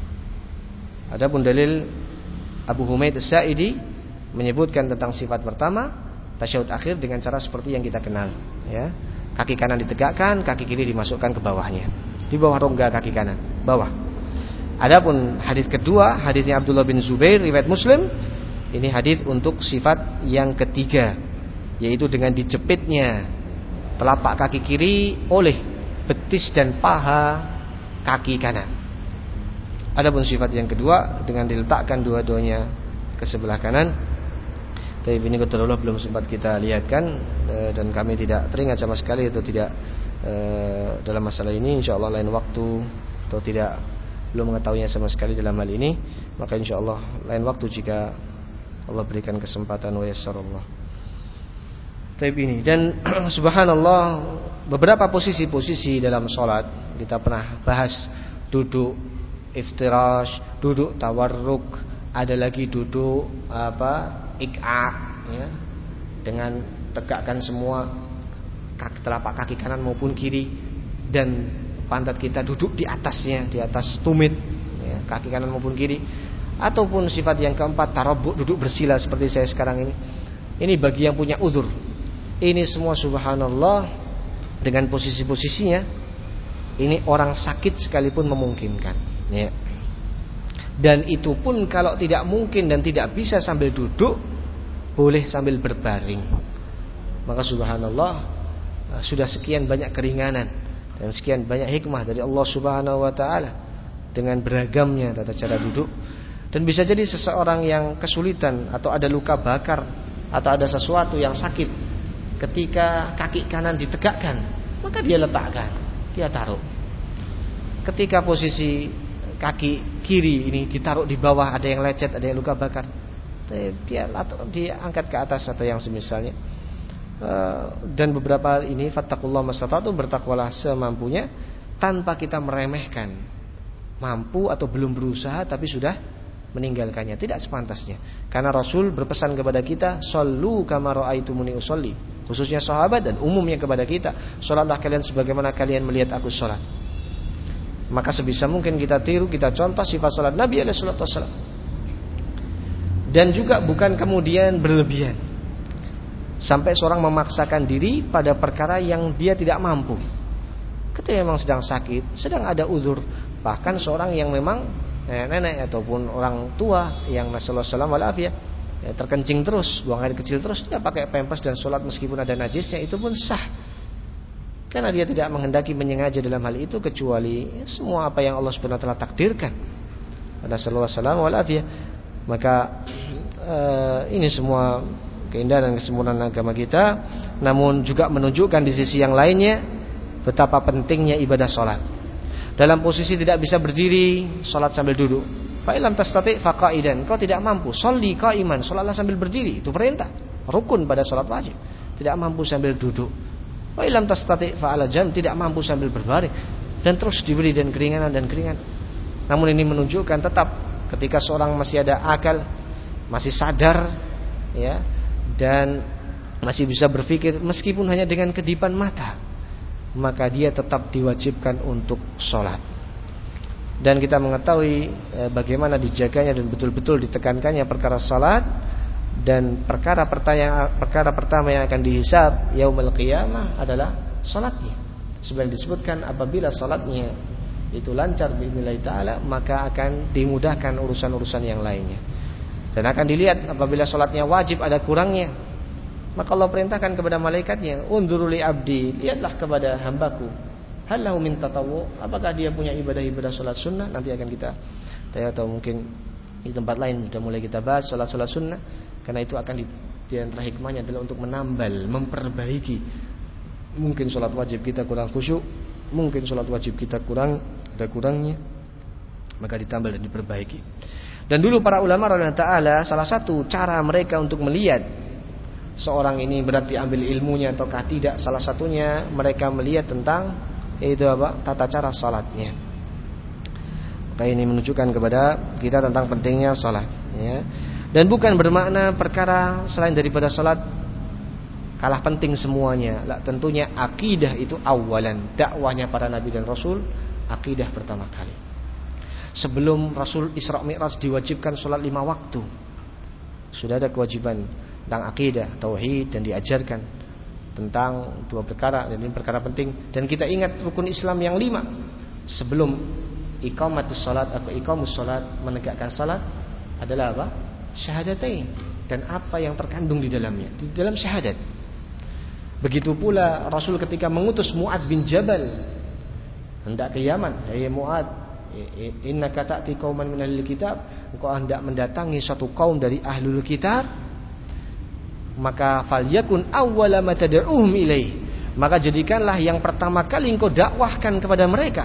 Adapun dalil Abu Humaid As-Sa'idi menyebutkan tentang sifat pertama, tasyahud akhir dengan cara seperti yang kita kenal. Ya. Kaki kanan ditegakkan, kaki kiri dimasukkan ke bawahnya, di bawah rongga kaki kanan, bawah. Adapun hadis kedua, hadisnya Abdullah bin Zubair riwayat Muslim, ini hadis untuk sifat yang ketiga, yaitu dengan dijepitnya telapak kaki kiri oleh betis dan paha kaki kanan. Adapun sifat yang kedua dengan diletakkan dua-duanya ke sebelah kanan. Tapi ini kebetulan belum sempat kita lihatkan dan kami tidak teringat sama sekali atau tidak dalam masalah ini. Insyaallah lain waktu atau tidak belum mengetahuinya sama sekali dalam hal ini, maka insyaallah lain waktu jika Allah berikan kesempatan wa yassarallah. Taib ini. Dan subhanallah, beberapa posisi-posisi dalam sholat kita pernah bahas, duduk iftirash, duduk tawarruk, ada lagi duduk apa ik'a, ya, dengan tegakkan semua kaki, telapak kaki kanan maupun kiri, dan pantat kita duduk di atasnya, di atas tumit, ya, kaki kanan maupun kiri. Ataupun sifat yang keempat, tarabuk, duduk bersila seperti saya sekarang ini. Ini bagi yang punya udzur. Ini semua subhanallah dengan posisi-posisinya, ini orang sakit sekalipun memungkinkan, ya. Dan itu pun kalau tidak mungkin dan tidak bisa sambil duduk, boleh sambil berbaring. Maka subhanallah, sudah sekian banyak keringanan dan sekian banyak hikmah dari Allah Subhanahu wa taala dengan beragamnya tata cara duduk. Dan bisa jadi seseorang yang kesulitan atau ada luka bakar atau ada sesuatu yang sakit, ketika kaki kanan ditegakkan, maka dia letakkan, dia taruh. Ketika posisi kaki kiri ini ditaruh di bawah, ada yang lecet, ada yang luka bakar, dia dia angkat ke atas atau yang semisalnya. Dan beberapa ini fattaqullaha mastata'tum, bertakwalah semampunya, tanpa kita meremehkan. Mampu atau belum berusaha tapi sudah meninggalkannya, tidak sepantasnya. Karena Rasul berpesan kepada kita, shollu kama ra'aitumuni usolli, khususnya sahabat dan umumnya kepada kita, sholatlah kalian sebagaimana kalian melihat aku sholat. Maka sebisa mungkin kita tiru, kita contoh sifat sholat Nabi alaihi salatu wassalam. Dan juga bukan kemudian berlebihan sampai seorang memaksakan diri pada perkara yang dia tidak mampu. Ketika memang sedang sakit, sedang ada uzur, bahkan seorang yang memang nenek ataupun orang tua yang nasallallahu alaihi wasallam ya, terkencing terus, buang air kecil terus, dia pakai pampers dan sholat meskipun ada najisnya, itu pun sah. Karena dia tidak menghendaki menyengaja dalam hal itu, kecuali ya, semua apa yang Allah Subhanahu wa taala takdirkan. Nasallallahu alaihi wasallam. Maka eh, ini semua keindahan dan kesempurnaan agama kita, namun juga menunjukkan di sisi yang lainnya betapa pentingnya ibadah sholat. Dalam posisi tidak bisa berdiri, sholat sambil duduk. Fa ilam tastati' fa qa'idan. Kau tidak mampu, sholli qa'iman, sholatlah sambil berdiri. Itu perintah, rukun pada sholat wajib. Tidak mampu sambil duduk. Fa ilam tastati' fa 'ala jam, tidak mampu sambil berbaring. Dan terus diberi dan keringanan dan keringanan. Namun ini menunjukkan tetap ketika seorang masih ada akal, masih sadar, ya, dan masih bisa berpikir meskipun hanya dengan kedipan mata, maka dia tetap diwajibkan untuk sholat. Dan kita mengetahui eh, bagaimana dijaganya dan betul-betul ditekankannya perkara sholat. Dan perkara pertanyaan, perkara pertama yang akan dihisab yaumul qiyamah adalah sholatnya. Sebenarnya disebutkan apabila sholatnya itu lancar biidznillah ta'ala, maka akan dimudahkan urusan-urusan yang lainnya. Dan akan dilihat apabila sholatnya wajib ada kurangnya, maka Allah perintahkan kepada malaikatnya, unzuru li abdi, lihatlah kepada hambaku, hal lahu min tatawwu, apakah dia punya ibadah-ibadah sholat sunnah. Nanti akan kita atau mungkin di tempat lain sudah mulai kita bahas sholat-sholat sunnah, karena itu akan di, di antara hikmahnya adalah untuk menambal, memperbaiki. Mungkin sholat wajib kita kurang khusyuk, mungkin sholat wajib kita kurang ada kurangnya, maka ditambal dan diperbaiki. Dan dulu para ulama radhiyallahu ta'ala, salah satu cara mereka untuk melihat seorang ini berat diambil ilmunya ataukah tidak, salah satunya mereka melihat tentang yaitu apa? Tata cara salatnya. Maka ini menunjukkan kepada kita tentang pentingnya salat, ya. Dan bukan bermakna perkara selain daripada salat kalah penting semuanya. Lah, tentunya akidah itu awalan. Dakwahnya para nabi dan rasul, akidah pertama kali. Sebelum Rasul Isra Mi'raj diwajibkan sholat lima waktu, sudah ada kewajiban tentang akidah, tauhid, dan diajarkan tentang dua perkara, dan ini perkara penting. Dan kita ingat rukun Islam yang lima sebelum iqamatus sholat atau iqamus sholat, menegakkan sholat, adalah apa? Syahadatain, dan apa yang terkandung di dalamnya, di dalam syahadat. Begitu pula Rasul ketika mengutus Mu'adz bin Jabal hendak ke Yaman, hai Mu'adz, innaka ta'ti qauman min ahlil kitab, engkau hendak mendatangi suatu kaum dari ahlul kitab, maka falyakun awwala ma tad'uhum ilaih, maka jadikanlah yang pertama kali engkau dakwahkan kepada mereka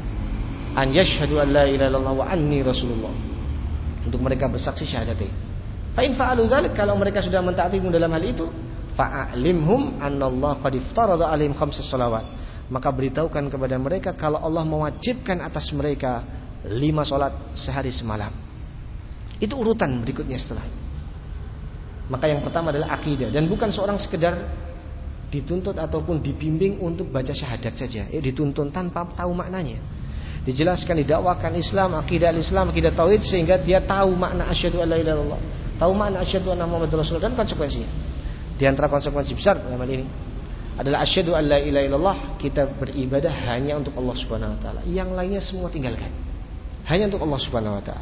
an yashhadu an la ilaha illallah wa anni rasulullah, untuk mereka bersaksi syahadatain. Fa in fa'alu dzalik, kalau mereka sudah mentaatimu dalam hal itu, fa'alimhum annallaha qad iftarada 'alaihim khamsas shalawat, maka beritahukan kepada mereka kalau Allah mewajibkan atas mereka lima sholat sehari semalam. Itu urutan berikutnya setelah. Maka yang pertama adalah akidah, dan bukan seorang sekedar dituntut ataupun dibimbing untuk baca syahadat saja, ya, dituntun tanpa tahu maknanya. Dijelaskan, didakwakan Islam, akidah Islam, akidah tauhid, sehingga dia tahu makna asyhadu alla ilaha illallah, tahu makna asyhadu anna muhammadar rasulullah, dan konsekuensinya. Di antara konsekuensi besar dalam hal ini adalah asyhadu alla ilaha illallah, kita beribadah hanya untuk Allah Subhanahu wa taala. Yang lainnya semua tinggalkan. Hanya untuk Allah Subhanahu wa taala.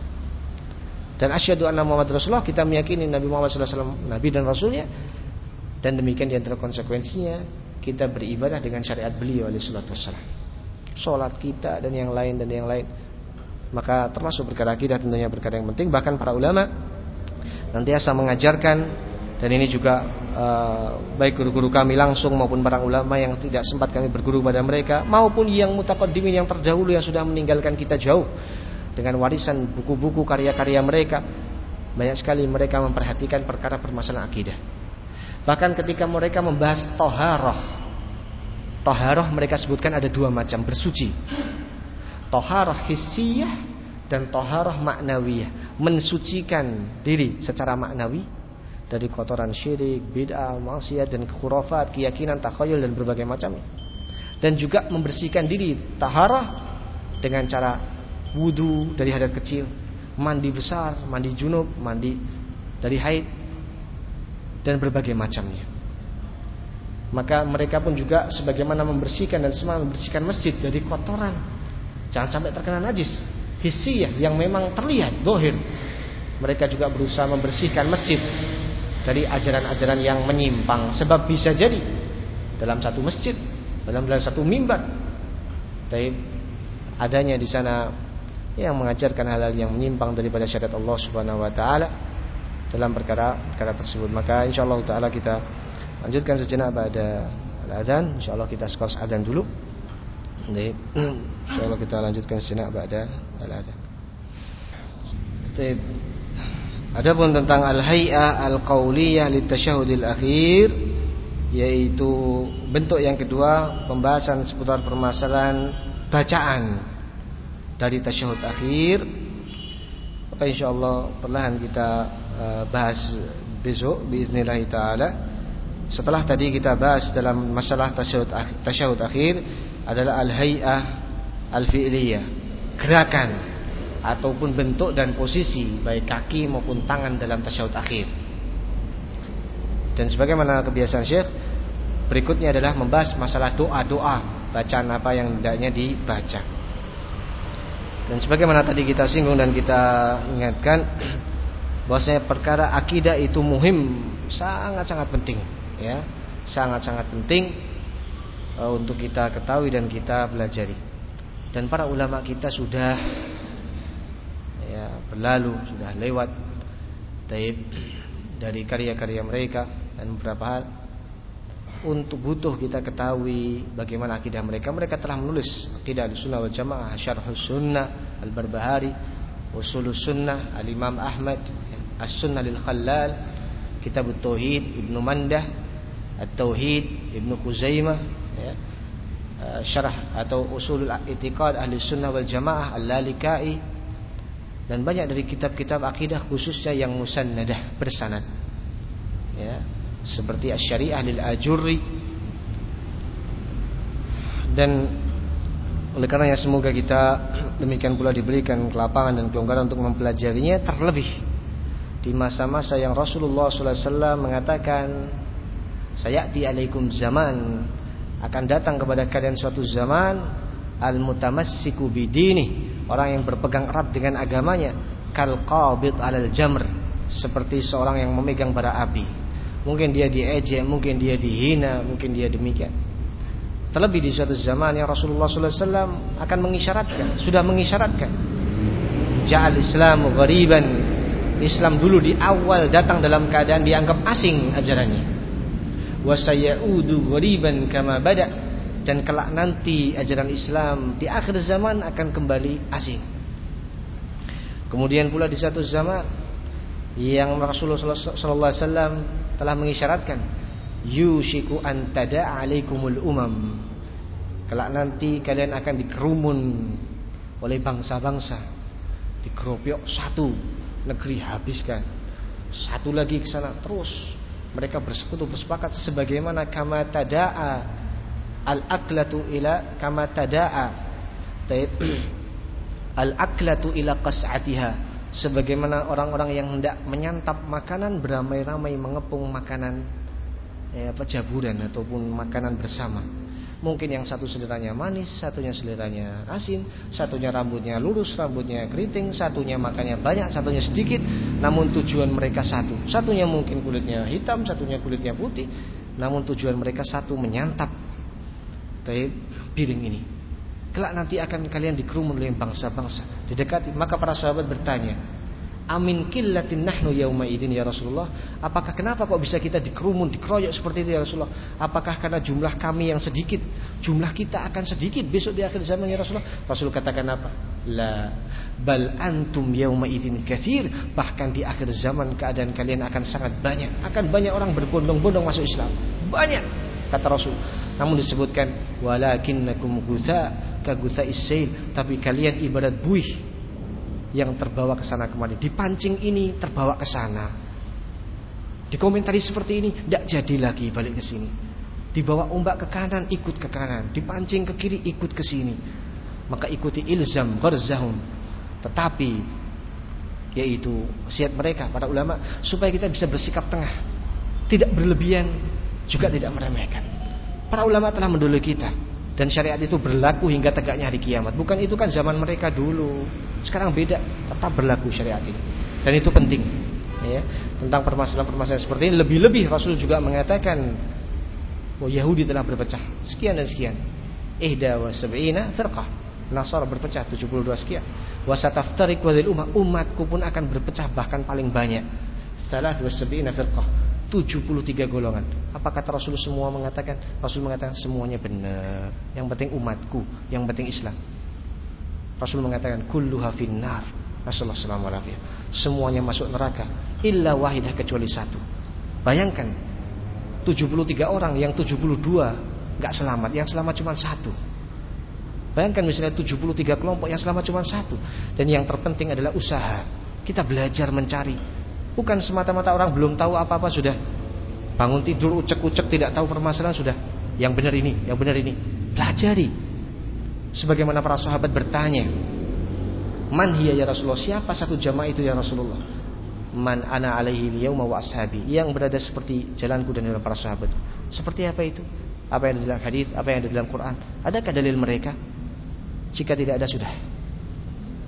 Dan asyhadu anna Muhammadar Rasulullah, kita meyakini Nabi Muhammad sallallahu alaihi wasallam nabi dan rasulnya. Dan demikian di antara konsekuensinya kita beribadah dengan syariat beliau alaihi salatu wassalam. Salat kita dan yang lain dan yang lain. Maka termasuk perkara akidah, tentunya perkara yang penting. Bahkan para ulama nantiasa mengajarkan, dan ini juga uh, baik guru-guru kami langsung maupun para ulama yang tidak sempat kami berguru pada mereka, maupun yang mutaqaddimin yang terdahulu yang sudah meninggalkan kita jauh dengan warisan buku-buku karya-karya mereka. Banyak sekali mereka memperhatikan perkara permasalahan akidah. Bahkan ketika mereka membahas toharoh, toharoh mereka sebutkan ada dua macam bersuci, toharoh hissiyah dan toharoh maknawiyah, mensucikan diri secara maknawi dari kotoran syirik, bid'ah, maksiat, dan khurafat, keyakinan, takhayul, dan berbagai macamnya. Dan juga membersihkan diri taharah dengan cara wudu dari hadas kecil, mandi besar, mandi junub, mandi dari haid, dan berbagai macamnya. Maka mereka pun juga sebagaimana membersihkan dan semangat membersihkan masjid dari kotoran, jangan sampai terkena najis hissiyah yang memang terlihat zahir. Mereka juga berusaha membersihkan masjid dari ajaran-ajaran yang menyimpang. Sebab bisa jadi dalam satu masjid, dalam, dalam satu mimbar, tapi adanya di sana yang mengajarkan hal-hal yang menyimpang daripada syariat Allah Subhanahu wa taala dalam perkara-perkara tersebut. Maka insyaallah taala kita lanjutkan sejenak pada azan. Insyaallah kita skors azan dulu. Baik. Insyaallah kita lanjutkan sejenak pada azan. Baik. Adapun tentang al-hay'ah al-qauliyah litasyahudil akhir, yaitu bentuk yang kedua, pembahasan seputar permasalahan bacaan dari tasyahud akhir. Maka insyaallah perlahan kita bahas besok biiznillah taala. Setelah tadi kita bahas dalam masalah tasyahud tasyahud akhir adalah al-hay'ah al-fi'liyah, gerakan ataupun bentuk dan posisi baik kaki maupun tangan dalam tasyahud akhir. Dan sebagaimana kebiasaan Syekh, berikutnya adalah membahas masalah doa-doa, bacaan apa yang hendaknya dibaca. Dan sebagaimana tadi kita singgung dan kita ingatkan, bahwasanya perkara akidah itu muhim, sangat-sangat penting, ya, sangat-sangat penting uh, untuk kita ketahui dan kita pelajari. Dan para ulama kita sudah ya berlalu, sudah lewat taib dari karya-karya mereka dan beberapa hal untuk butuh kita ketahui bagaimana akidah mereka. Mereka telah menulis Aqidah Ahlussunnah wal Jamaah, Syarhus Sunnah Al-Barbahari, Ushulus Sunnah Al-Imam Ahmad, As-Sunnah lil Khallal, Kitabut Tauhid Ibnu Mandah, At-Tauhid Ibnu Khuzaimah, ya, Syarah atau Ushulul I'tiqad Ahlussunnah wal Jamaah Al-Lalikai, dan banyak dari kitab-kitab akidah khususnya yang musannadah, bersanad, ya, seperti Asy-Syariah lil Ajurri. Dan oleh karenanya semoga kita demikian pula diberikan kelapangan dan kelonggaran untuk mempelajarinya, terlebih di masa-masa yang Rasulullah sallallahu alaihi wasallam mengatakan, sayati alaikum zaman, akan datang kepada kalian suatu zaman, al-mutamassiku bidini, orang yang berpegang erat dengan agamanya, kal qabid alal jamr, seperti seorang yang memegang bara api. Mungkin dia diejek, mungkin dia dihina, mungkin dia demikian. Terlebih di suatu zaman yang Rasulullah sallallahu alaihi wasallam akan mengisyaratkan, sudah mengisyaratkan, ja'al islamu ghariban, Islam dulu di awal datang dalam keadaan dianggap asing ajarannya. Wa sayaudu ghariban kama bada, dan kelak nanti ajaran Islam di akhir zaman akan kembali asing. Kemudian pula di satu zaman yang Rasulullah sallallahu alaihi wasallam telah mengisyaratkan, yushiku an tada'a alaikumul umam, kelak nanti kalian akan dikerumun oleh bangsa-bangsa, dikeroyok satu negeri habiskan, satu lagi ke sana, terus mereka bersekutu bersepakat sebagaimana kama tada'a al-aklatu ila kama tada'a al-aklatu ila qas'atiha, sebagaimana orang-orang yang hendak menyantap makanan beramai-ramai mengepung makanan ya, pejaburan ataupun makanan bersama. Mungkin yang satu seleranya manis, satunya seleranya asin, satunya rambutnya lurus, rambutnya keriting, satunya makannya banyak, satunya sedikit, namun tujuan mereka satu. Satunya mungkin kulitnya hitam, satunya kulitnya putih, namun tujuan mereka satu, menyantap piring ini. Kelak nanti akan kalian dikerumun oleh bangsa-bangsa, didekati. Maka para sahabat bertanya, amin qillatin nahnu yauma idzin ya Rasulullah, apakah kenapa kok bisa kita dikerumun, dikeroyok seperti itu ya Rasulullah? Apakah karena jumlah kami yang sedikit, jumlah kita akan sedikit besok di akhir zaman ya Rasulullah? Rasul katakan apa? La bal antum yauma idzin katsir, bahkan di akhir zaman keadaan kalian akan sangat banyak, akan banyak orang berbondong-bondong masuk Islam, banyak, kata Rasul. Namun disebutkan walakinnakum gutha ka gutha'is sail, tapi kalian ibarat buih yang terbawa ke sana kemari, dipancing ini terbawa ke sana, dikomentari seperti ini, tidak jadi lagi balik ke sini, dibawa ombak ke kanan ikut ke kanan, dipancing ke kiri ikut ke sini. Maka ikuti ilzam gharzahum, tetapi yaitu wasiat mereka para ulama supaya kita bisa bersikap tengah, tidak berlebihan juga tidak meremehkan. Para ulama telah mendahului kita, dan syariat itu berlaku hingga tegaknya hari kiamat. Bukan itu kan zaman mereka dulu, sekarang beda, tetap berlaku syariat ini. Dan itu penting ya. Tentang permasalahan-permasalahan seperti ini, lebih-lebih Rasul juga mengatakan, oh Yahudi telah berpecah sekian dan sekian, ihda wa sab'ina firqah, Nasara berpecah tujuh puluh dua sekian, wa sataftariqu hadhil ummah, umatku pun akan berpecah bahkan paling banyak, salah wa sab'ina firqah, tujuh puluh tiga golongan. Apa kata Rasul semua mengatakan? Rasul mengatakan semuanya benar, yang penting umatku, yang penting Islam. Rasul mengatakan kulluha finnar, Rasulullah sallallahu alaihi wasallam, semuanya masuk neraka illa wahidah, kecuali satu. Bayangkan tujuh puluh tiga orang, yang tujuh puluh dua enggak selamat, yang selamat cuma satu. Bayangkan misalnya tujuh puluh tiga kelompok, yang selamat cuma satu. Dan yang terpenting adalah usaha. Kita belajar mencari, bukan semata-mata orang belum tahu apa-apa sudah bangun tidur ucek-ucek tidak tahu permasalahan sudah yang benar ini, yang benar ini. Pelajari. Sebagaimana para sahabat bertanya, man hiya ya Rasulullah, siapa satu jamaah itu ya Rasulullah? Man ana alaihi yauma wa ashabi, yang berada seperti jalanku dan dalam para sahabat. Seperti apa itu? Apa yang ada dalam hadis, apa yang ada dalam Quran? Adakah dalil mereka? Jika tidak ada sudah,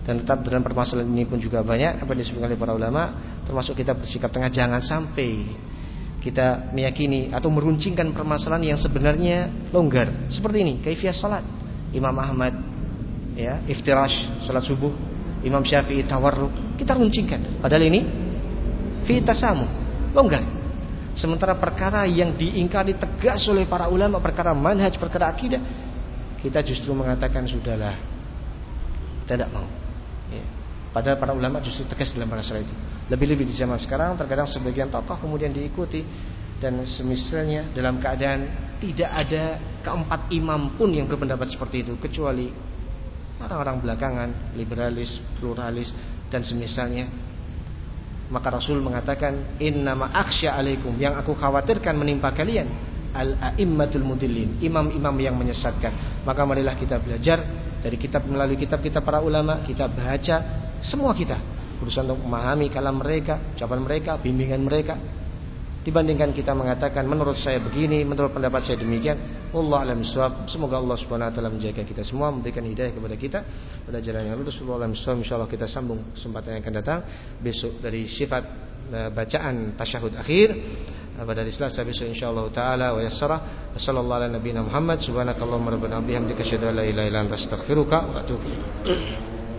Dan tetap dalam permasalahan ini pun juga banyak apa disebutkan oleh para ulama, termasuk kita bersikap tengah. Jangan sampai kita meyakini atau meruncingkan permasalahan yang sebenarnya longgar. Seperti ini, kaifiyah salat. Imam Ahmad ya, iftirash salat subuh, Imam Syafi'i tawarruk. Kita runcingkan. Padahal ini fi tasamuh, longgar. Sementara perkara yang diingkari tegas oleh para ulama, perkara manhaj, perkara akidah, kita justru mengatakan sudahlah, kita tidak mau. Ya. Padahal para ulama justru tegas dalam masalah itu. Lebih-lebih di zaman sekarang, terkadang sebagian tokoh kemudian diikuti dan semisalnya dalam keadaan tidak ada keempat imam pun yang berpendapat seperti itu, kecuali orang-orang belakangan, liberalis, pluralis dan semisalnya. Maka Rasul mengatakan, innama akhsya alaikum, yang aku khawatirkan menimpa kalian al-a'immatul mudillin, imam-imam yang menyesatkan. Maka marilah kita belajar dari kitab, melalui kitab-kitab para ulama, kita baca semua kita berusaha untuk memahami kalam mereka, ucapan mereka, bimbingan mereka, dibandingkan kita mengatakan menurut saya begini, menurut pendapat saya demikian. Wallahu a'lam bishawab. Semoga Allah Subhanahu wa taala menjaga kita semua, memberikan hidayah kepada kita pada jalan yang lurus. Wallahu a'lam bishawab. Insyaallah kita sambung kesempatan yang akan datang besok dari sifat uh, bacaan tasyahud akhir pada hari Selasa besok insyaallah taala wa yassara. Wassallallahu ala nabiyina Muhammad subhanakallahumma rabbana bihamdika asyhadu an la ilaha illa anta astaghfiruka wa atubu ilaik.